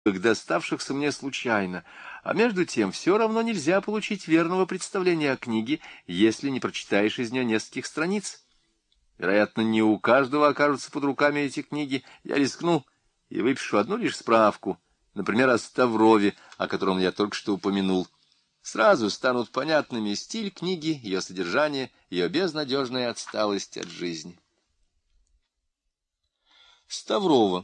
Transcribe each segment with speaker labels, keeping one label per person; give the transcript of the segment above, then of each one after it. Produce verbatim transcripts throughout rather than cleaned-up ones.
Speaker 1: доставшихся мне случайно, а между тем все равно нельзя получить верного представления о книге, если не прочитаешь из нее нескольких страниц. Вероятно, не у каждого окажутся под руками эти книги. Я рискну и выпишу одну лишь справку, например, о Ставрове, о котором я только что упомянул. Сразу станут понятными стиль книги, ее содержание, ее безнадежная отсталость от жизни. Ставрово.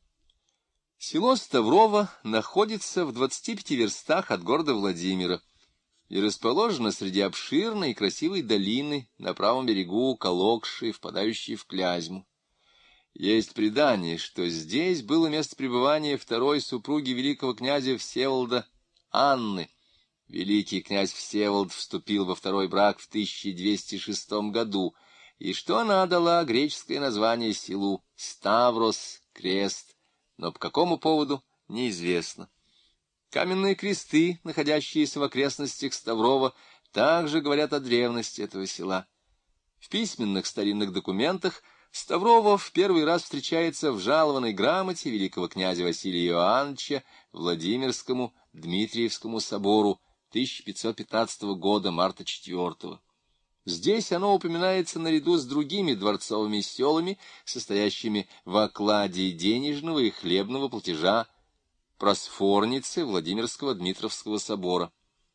Speaker 1: Село Ставрово находится в двадцати пяти верстах от города Владимира и расположено среди обширной и красивой долины на правом берегу Калокши, впадающей в Клязьму. Есть предание, что здесь было место пребывания второй супруги великого князя Всеволода Анны. Великий князь Всеволод вступил во второй брак в тысяча двести шестом году, и что она дала греческое название селу Ставрос, крест, но по какому поводу — неизвестно. Каменные кресты, находящиеся в окрестностях Ставрова, также говорят о древности этого села. В письменных старинных документах Ставрово в первый раз встречается в жалованной грамоте великого князя Василия Иоанновича Владимирскому Дмитриевскому собору тысяча пятьсот пятнадцатого года, марта четвёртого. Здесь оно упоминается наряду с другими дворцовыми селами, состоящими в окладе денежного и хлебного платежа просфорницы Владимирского Дмитровского собора.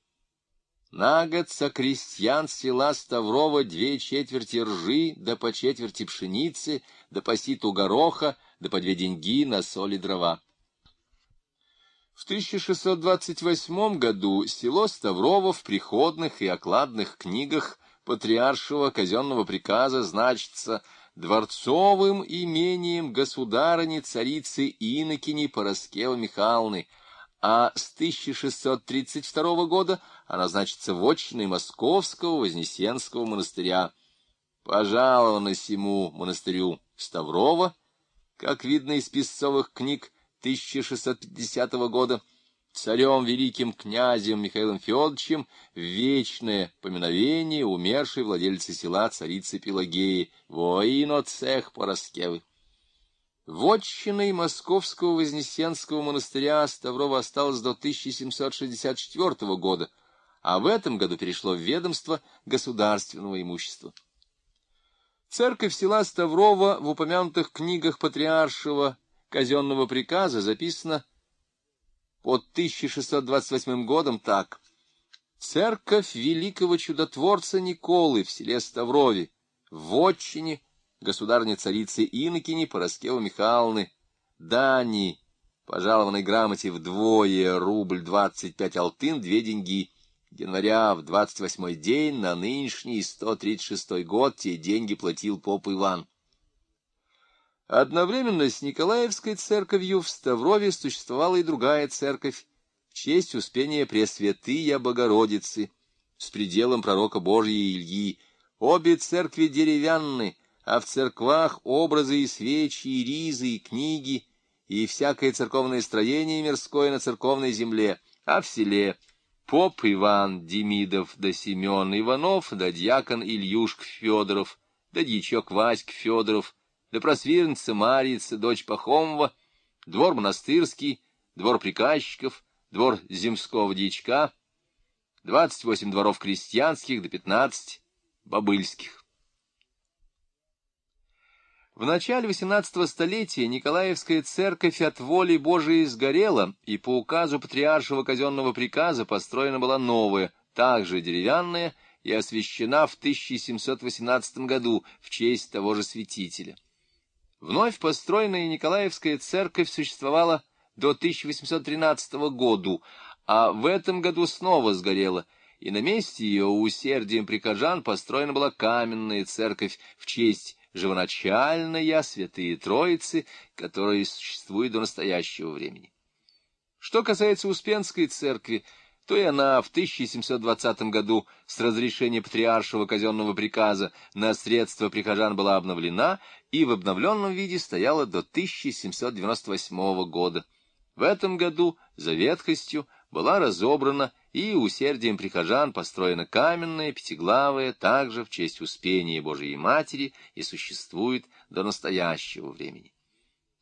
Speaker 1: На год со крестьян села Ставрово две четверти ржи, да по четверти пшеницы, да по ситу гороха, да по две деньги на соль и дрова. В тысяча шестьсот двадцать восьмом году село Ставрово в приходных и окладных книгах патриаршего казенного приказа значится дворцовым имением государыни-царицы Инокини Параскевы Михайловны, а с тысяча шестьсот тридцать второго года она значится вотчиной Московского Вознесенского монастыря. Пожаловано сему монастырю Ставрово, как видно из писцовых книг тысяча шестьсот пятидесятого года, царем великим князем Михаилом Федоровичем в вечное поминовение умершей владельцы села царицы Пелагеи, воино цех Параскевы. Вотчиной Московского Вознесенского монастыря Ставрово осталось до тысяча семьсот шестьдесят четвёртого года, а в этом году перешло в ведомство государственного имущества. Церковь села Ставрово в упомянутых книгах патриаршего казенного приказа записана под тысяча шестьсот двадцать восьмым годом так: «Церковь великого чудотворца Николы в селе Ставрове, в вотчине государыни-царицы Инокини Параскевы Михайловны, дани, пожалованной грамоте вдвое рубль двадцать пять алтын, две деньги, января в двадцать восьмой день на нынешний сто тридцать шестой год те деньги платил поп Иван». Одновременно с Николаевской церковью в Ставрове существовала и другая церковь в честь Успения Пресвятыя Богородицы с пределом пророка Божия Ильи. Обе церкви деревянны, а в церквах образы и свечи, и ризы, и книги, и всякое церковное строение мирское на церковной земле, а в селе поп Иван Демидов да Семен Иванов да дьякон Ильюшка Федоров да дьячок Васька Федоров да просвирница Марьица, дочь Пахомова, двор монастырский, двор приказчиков, двор земского дьячка, двадцать восемь дворов крестьянских да пятнадцать бобыльских. В начале восемнадцатого столетия Николаевская церковь от воли Божией сгорела, и по указу патриаршего казенного приказа построена была новая, также деревянная, и освящена в тысяча семьсот восемнадцатом году в честь того же святителя. Вновь построенная Николаевская церковь существовала до тысяча восемьсот тринадцатого года, а в этом году снова сгорела, и на месте ее усердием прихожан построена была каменная церковь в честь живоначальная Святые Троицы, которая существует до настоящего времени. Что касается Успенской церкви, то и она в тысяча семьсот двадцатом году с разрешения патриаршего казенного приказа на средства прихожан была обновлена и в обновленном виде стояла до тысяча семьсот девяносто восьмого года. В этом году за ветхостью была разобрана и усердием прихожан построена каменная пятиглавая, также в честь Успения Божией Матери, и существует до настоящего времени.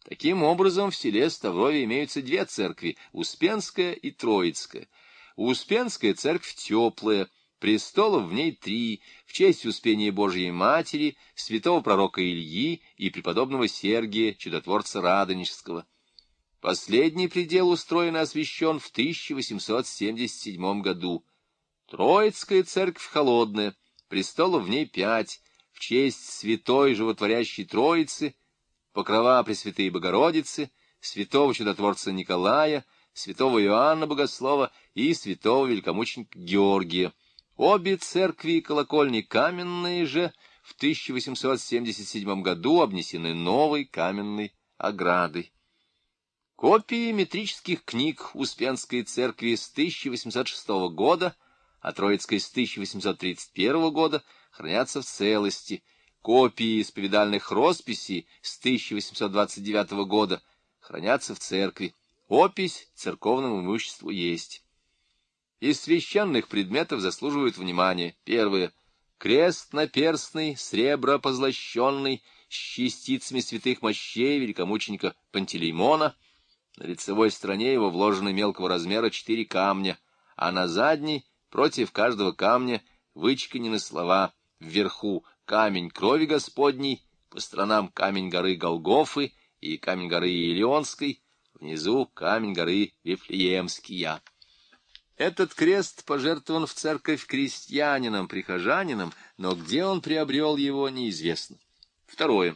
Speaker 1: Таким образом, в селе Ставрове имеются две церкви — Успенская и Троицкая. Успенская церковь теплая, престолов в ней три, в честь Успения Божией Матери, святого пророка Ильи и преподобного Сергия, чудотворца Радонежского. Последний предел устроен и освящен в тысяча восемьсот семьдесят седьмом году. Троицкая церковь холодная, престолов в ней пять, в честь святой животворящей Троицы, покрова Пресвятые Богородицы, святого чудотворца Николая, святого Иоанна Богослова и святого великомученика Георгия. Обе церкви и колокольни каменные же в тысяча восемьсот семьдесят седьмом году обнесены новой каменной оградой. Копии метрических книг Успенской церкви с тысяча восемьсот шестого года, а Троицкой с тысяча восемьсот тридцать первого года хранятся в целости. Копии исповедальных росписей с тысяча восемьсот двадцать девятого года хранятся в церкви. Опись церковному имуществу есть. Из священных предметов заслуживают внимания. Первое. Крест наперстный, сребро позлощенный, с частицами святых мощей великомученика Пантелеймона. На лицевой стороне его вложены мелкого размера четыре камня, а на задней, против каждого камня, вычеканены слова: вверху камень крови Господней, по сторонам камень горы Голгофы и камень горы Илионской, внизу камень горы Вифлеемския. Этот крест пожертвован в церковь крестьянином, прихожанином, но где он приобрел его, неизвестно. Второе.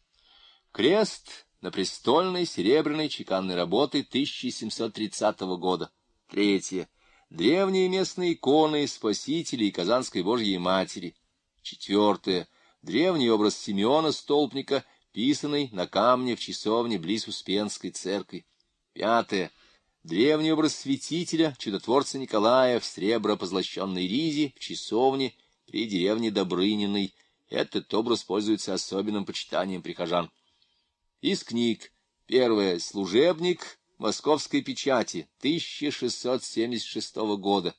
Speaker 1: Крест на престольной серебряной чеканной работы тысяча семьсот тридцатого года. Третье. Древние местные иконы Спасителя и Казанской Божьей Матери. Четвертое. Древний образ Симеона Столпника, писанный на камне в часовне близ Успенской церкви. Пятое. Древний образ святителя, чудотворца Николая в сребро-позлощенной ризе в часовне при деревне Добрыниной. Этот образ пользуется особенным почитанием прихожан. Из книг. Первое. Служебник Московской печати тысяча шестьсот семьдесят шестого года.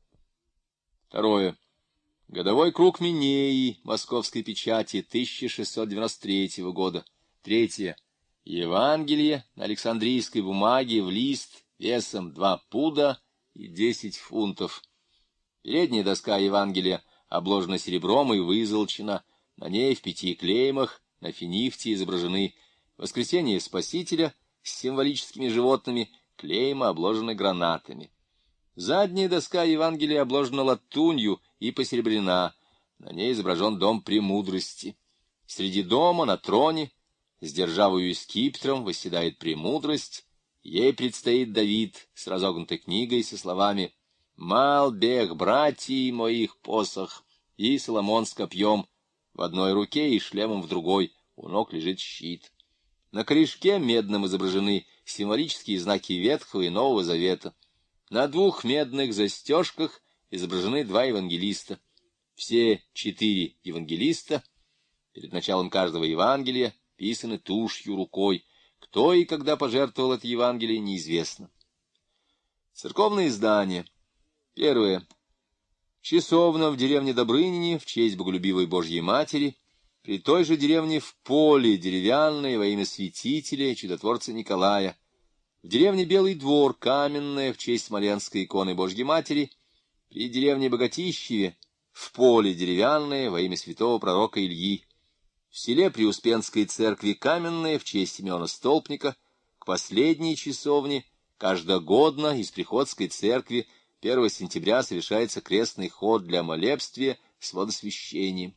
Speaker 1: Второе. Годовой круг Минеи Московской печати тысяча шестьсот девяносто третьего года. Третье. Евангелие на Александрийской бумаге в лист весом два пуда и десять фунтов. Передняя доска Евангелия обложена серебром и вызолочена. На ней в пяти клеймах на финифте изображены Воскресение Спасителя с символическими животными, клейма обложены гранатами. Задняя доска Евангелия обложена латунью и посеребрена. На ней изображен дом премудрости. Среди дома на троне с державою и скипетром восседает премудрость. Ей предстоит Давид с разогнутой книгой со словами «Мал бег, братья моих посох», и Соломон с копьем в одной руке и шлемом в другой, у ног лежит щит. На корешке медным изображены символические знаки Ветхого и Нового Завета. На двух медных застежках изображены два евангелиста. Все четыре евангелиста перед началом каждого Евангелия писаны тушью рукой. Кто и когда пожертвовал это Евангелие, неизвестно. Церковные издания. Первое. Часовна в деревне Добрынине в честь Боголюбивой Божьей Матери. При той же деревне в поле деревянное во имя святителя и чудотворца Николая. В деревне Белый двор каменная в честь Смоленской иконы Божьей Матери. При деревне Богатищеве в поле деревянное во имя святого пророка Ильи. В селе при Успенской церкви каменная в честь Симеона Столпника. К последней часовне каждогодно из Приходской церкви первого сентября совершается крестный ход для молебствия с водосвящением.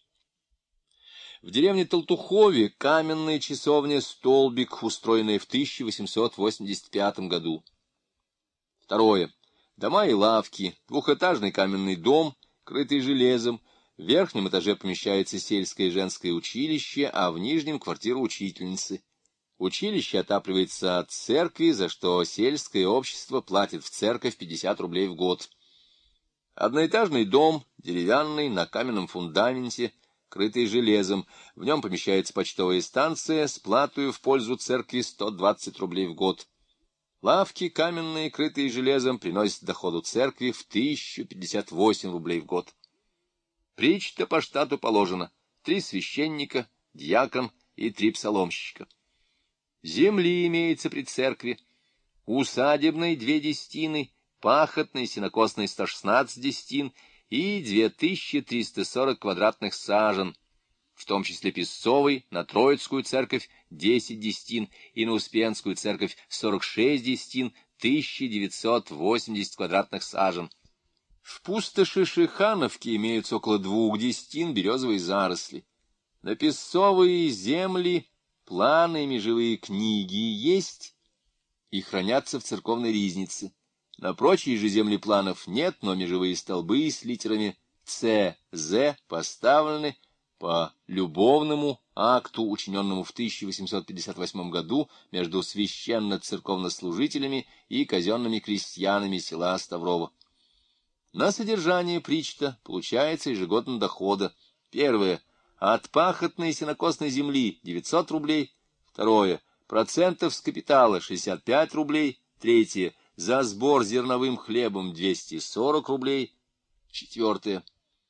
Speaker 1: В деревне Толтухове каменная часовня «Столбик», устроенная в тысяча восемьсот восемьдесят пятом году. Второе. Дома и лавки, двухэтажный каменный дом, крытый железом. В верхнем этаже помещается сельское женское училище, а в нижнем — квартира учительницы. Училище отапливается от церкви, за что сельское общество платит в церковь пятьдесят рублей в год. Одноэтажный дом, деревянный, на каменном фундаменте, крытый железом. В нем помещается почтовая станция с платою в пользу церкви сто двадцать рублей в год. Лавки каменные, крытые железом, приносят доходу церкви в тысячу пятьдесят восемь рублей в год. Причта по штату положено: три священника, дьякон и три псаломщика. земли имеется при церкви, усадебной две десятины, пахотной сенокосной сто шестнадцать десятин и две тысячи триста сорок квадратных сажен, в том числе Песцовой, на Троицкую церковь десять десятин и на Успенскую церковь сорок шесть десятин, тысяча девятьсот восемьдесят квадратных сажен. В пустоши Шихановки имеются около двух десятин березовой заросли. На Песцовые земли планы и межевые книги есть и хранятся в церковной ризнице. На прочие же земли планов нет, но межевые столбы с литерами Ц, З поставлены по любовному акту, учиненному в тысяча восемьсот пятьдесят восьмом году между священно-церковнослужителями и казенными крестьянами села Ставрово. На содержание причта получается ежегодно дохода. Первое. От пахотной сенокосной земли девятьсот рублей. Второе. Процентов с капитала шестьдесят пять рублей. Третье. За сбор зерновым хлебом двести сорок рублей. Четвертое.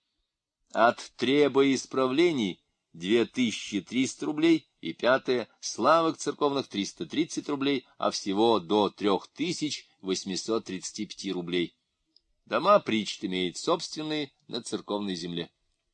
Speaker 1: От требоисправлений две тысячи триста рублей. И пятое. Славок церковных триста тридцать рублей, а всего до три тысячи восемьсот тридцать пять рублей. Дома причт имеют собственные на церковной земле.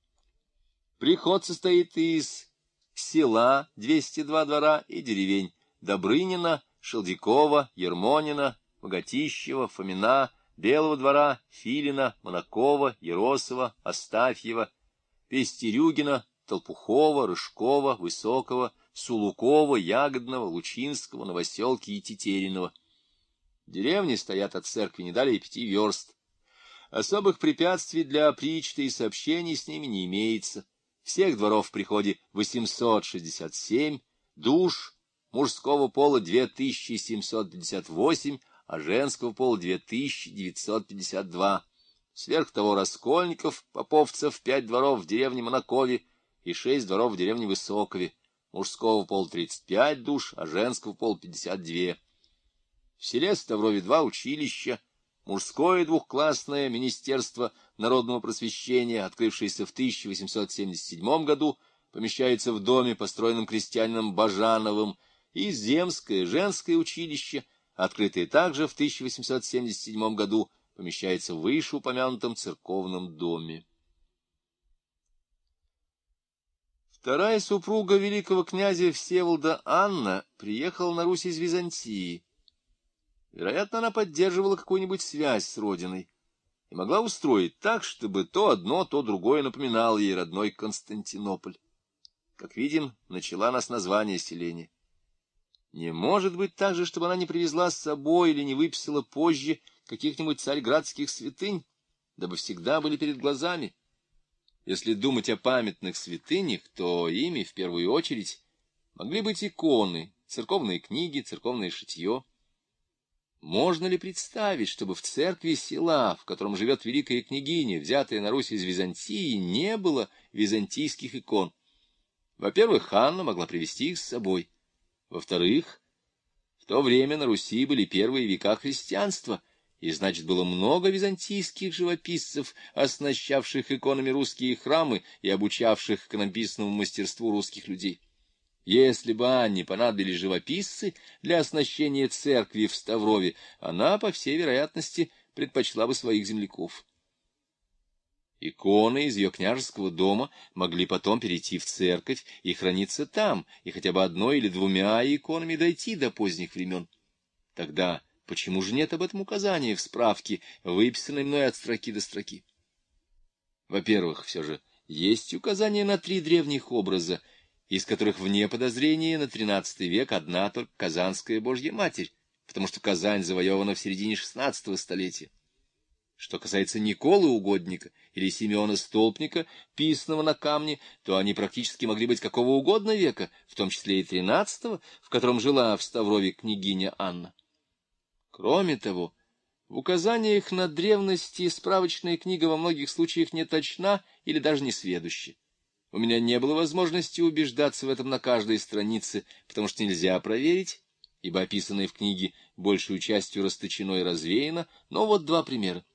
Speaker 1: Приход состоит из села, двести два двора, и деревень Добрынина, Шелдякова, Ермонина, Богатищева, Фомина, Белого двора, Филина, Монакова, Еросова, Астафьева, Пестерюгина, Толпухова, Рыжкова, Высокого, Сулукова, Ягодного, Лучинского, Новоселки и Тетериного. Деревни стоят от церкви не далее пяти верст. Особых препятствий для причта и сообщений с ними не имеется. Всех дворов в приходе восемьсот шестьдесят семь, душ мужского пола две тысячи семьсот пятьдесят восемь, а женского пола две тысячи девятьсот пятьдесят два. Сверх того раскольников, поповцев, пять дворов в деревне Монакове и шесть дворов в деревне Высокове. Мужского пола тридцать пять душ, а женского пола пятьдесят два. В селе Ставрове два училища. Мужское двухклассное министерство народного просвещения, открывшееся в тысяча восемьсот семьдесят седьмом году, помещается в доме, построенном крестьянином Бажановым, и земское женское училище, открытое также в тысяча восемьсот семьдесят седьмом году, помещается в вышеупомянутом церковном доме. Вторая супруга великого князя Всеволода Анна приехала на Русь из Византии. Вероятно, она поддерживала какую-нибудь связь с родиной и могла устроить так, чтобы то одно, то другое напоминало ей родной Константинополь. Как видим, начала она с названия селения. Не может быть также, чтобы она не привезла с собой или не выписала позже каких-нибудь царьградских святынь, дабы всегда были перед глазами. Если думать о памятных святынях, то ими, в первую очередь, могли быть иконы, церковные книги, церковное шитье. Можно ли представить, чтобы в церкви села, в котором живет великая княгиня, взятая на Русь из Византии, не было византийских икон? Во-первых, Анна могла привезти их с собой. Во-вторых, в то время на Руси были первые века христианства, и, значит, было много византийских живописцев, оснащавших иконами русские храмы и обучавших иконописному мастерству русских людей. Если бы Анне понадобились живописцы для оснащения церкви в Ставрове, она, по всей вероятности, предпочла бы своих земляков. Иконы из ее княжеского дома могли потом перейти в церковь и храниться там, и хотя бы одной или двумя иконами дойти до поздних времен. Тогда почему же нет об этом указания в справке, выписанной мной от строки до строки? Во-первых, все же есть указание на три древних образа, из которых вне подозрения на тринадцатый век одна только Казанская Божья Матерь, потому что Казань завоевана в середине шестнадцатого столетия. Что касается Николы Угодника или Симеона Столпника, писанного на камне, то они практически могли быть какого угодно века, в том числе и тринадцатого, в котором жила в Ставрове княгиня Анна. Кроме того, в указаниях на древности справочная книга во многих случаях не точна или даже несведуща. У меня не было возможности убеждаться в этом на каждой странице, потому что нельзя проверить, ибо описанное в книге большую частью расточено и развеяно, но вот два примера.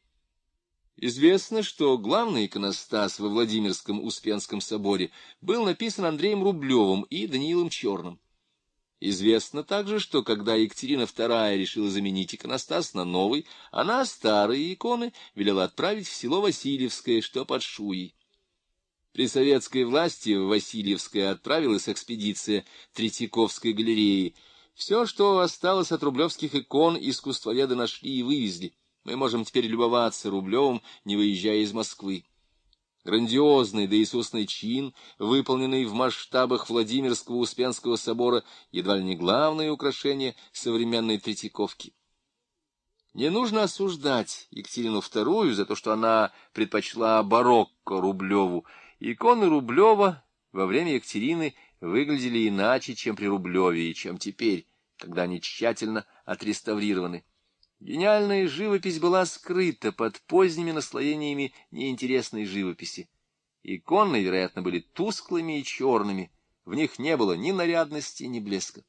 Speaker 1: Известно, что главный иконостас во Владимирском Успенском соборе был написан Андреем Рублевым и Даниилом Черным. Известно также, что когда Екатерина вторая решила заменить иконостас на новый, она старые иконы велела отправить в село Васильевское, что под Шуей. При советской власти в Васильевское отправилась экспедиция Третьяковской галереи. Все, что осталось от рублевских икон, искусствоведы нашли и вывезли. Мы можем теперь любоваться Рублевым, не выезжая из Москвы. Грандиозный доисусный чин, выполненный в масштабах Владимирского Успенского собора, едва ли не главное украшение современной Третьяковки. Не нужно осуждать Екатерину вторую за то, что она предпочла барокко Рублеву. Иконы Рублева во время Екатерины выглядели иначе, чем при Рублеве и чем теперь, когда они тщательно отреставрированы. Гениальная живопись была скрыта под поздними наслоениями неинтересной живописи. Иконы, вероятно, были тусклыми и черными, в них не было ни нарядности, ни блеска.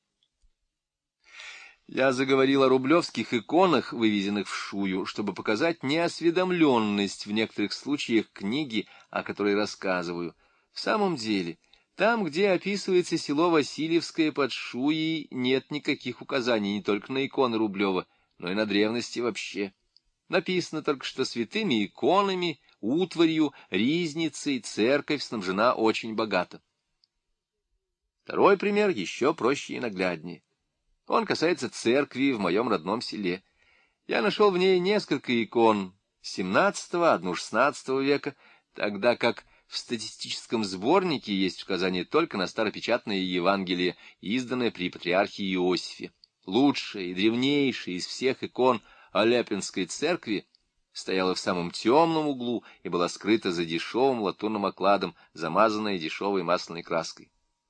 Speaker 1: Я заговорил о рублевских иконах, вывезенных в Шую, чтобы показать неосведомленность в некоторых случаях книги, о которой рассказываю. В самом деле, там, где описывается село Васильевское под Шуей, нет никаких указаний не только на иконы Рублева, но и на древности вообще. Написано только, что святыми иконами, утварью, ризницей церковь снабжена очень богато. Второй пример еще проще и нагляднее. Он касается церкви в моем родном селе. Я нашел в ней несколько икон семнадцатого, одну шестнадцатого века, тогда как в статистическом сборнике есть указание только на старопечатное Евангелие, изданное при патриархе Иосифе. Лучшая и древнейшая из всех икон Аляпинской церкви стояла в самом темном углу и была скрыта за дешевым латунным окладом, замазанная дешевой масляной краской.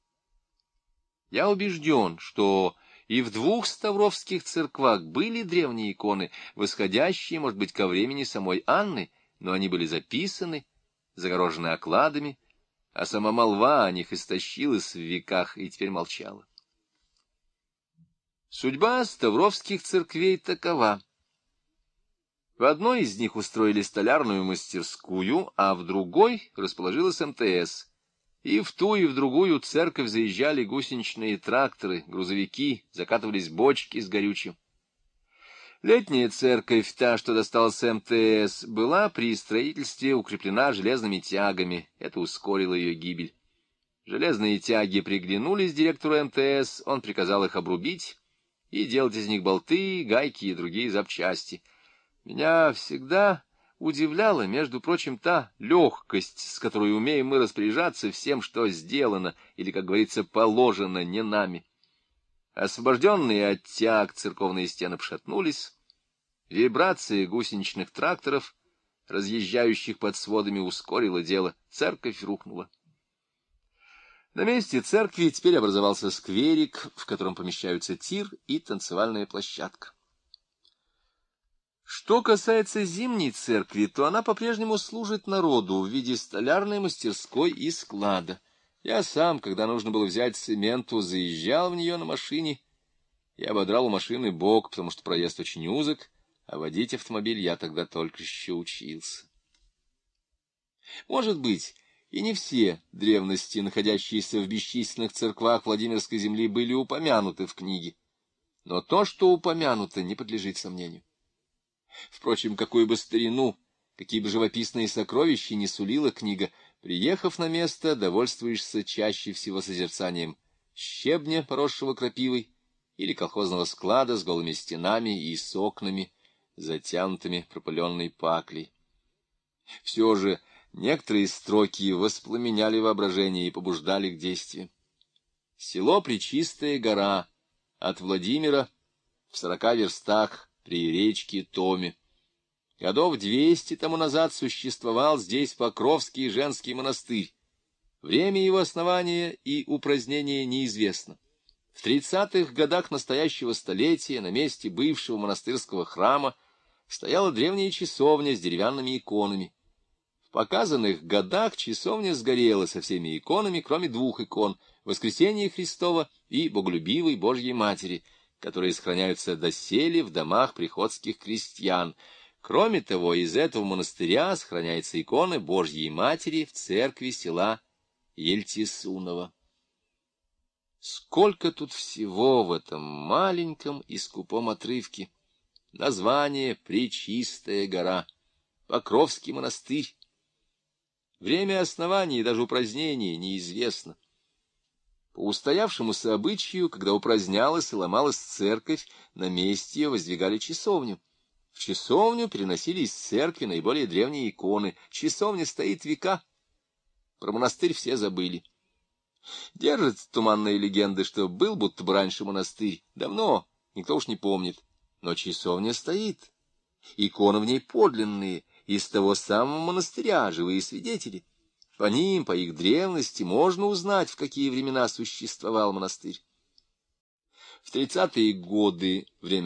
Speaker 1: Я убежден, что и в двух ставровских церквах были древние иконы, восходящие, может быть, ко времени самой Анны, но они были записаны, загорожены окладами, а сама молва о них истощилась в веках и теперь молчала. Судьба ставровских церквей такова. В одной из них устроили столярную мастерскую, а в другой расположилась эм тэ эс. И в ту, и в другую церковь заезжали гусеничные тракторы, грузовики, закатывались бочки с горючим. Летняя церковь, та, что досталась эм тэ эс, была при строительстве укреплена железными тягами. Это ускорило ее гибель. Железные тяги приглянулись директору эм тэ эс, он приказал их обрубить и делать из них болты, гайки и другие запчасти. Меня всегда удивляла, между прочим, та легкость, с которой умеем мы распоряжаться всем, что сделано, или, как говорится, положено не нами. Освобожденные от тяг церковные стены пошатнулись, вибрации гусеничных тракторов, разъезжающих под сводами, ускорила дело, церковь рухнула. На месте церкви теперь образовался скверик, в котором помещаются тир и танцевальная площадка. Что касается зимней церкви, то она по-прежнему служит народу в виде столярной мастерской и склада. Я сам, когда нужно было взять цементу, заезжал в нее на машине и ободрал у машины бок, потому что проезд очень узок, а водить автомобиль я тогда только еще учился. Может быть, и не все древности, находящиеся в бесчисленных церквах Владимирской земли, были упомянуты в книге, но то, что упомянуто, не подлежит сомнению. Впрочем, какую бы старину, какие бы живописные сокровища не сулила книга, приехав на место, довольствуешься чаще всего созерцанием щебня, поросшего крапивой, или колхозного склада с голыми стенами и с окнами, затянутыми пропыленной паклей. Все же некоторые строки воспламеняли воображение и побуждали к действию. Село Пречистая гора от Владимира в сорока верстах при речке Томе. Годов двести тому назад существовал здесь Покровский женский монастырь. Время его основания и упразднения неизвестно. В тридцатых годах настоящего столетия на месте бывшего монастырского храма стояла древняя часовня с деревянными иконами. В показанных годах часовня сгорела со всеми иконами, кроме двух икон — Воскресения Христова и Боголюбивой Божьей Матери, которые сохраняются доселе в домах приходских крестьян. Кроме того, из этого монастыря сохраняется икона Божьей Матери в церкви села Ельтисунова. Сколько тут всего в этом маленьком и скупом отрывке! Название Пречистая гора, Покровский монастырь. Время основания и даже упразднения неизвестно. По устоявшемуся обычаю, когда упразднялась и ломалась церковь, на месте ее воздвигали часовню. В часовню переносили из церкви наиболее древние иконы. Часовня стоит века. Про монастырь все забыли. Держатся туманные легенды, что был будто бы раньше монастырь. Давно, никто уж не помнит. Но часовня стоит. Иконы в ней подлинные, из того самого монастыря, живые свидетели. По ним, по их древности, можно узнать, в какие времена существовал монастырь. В тридцатые годы время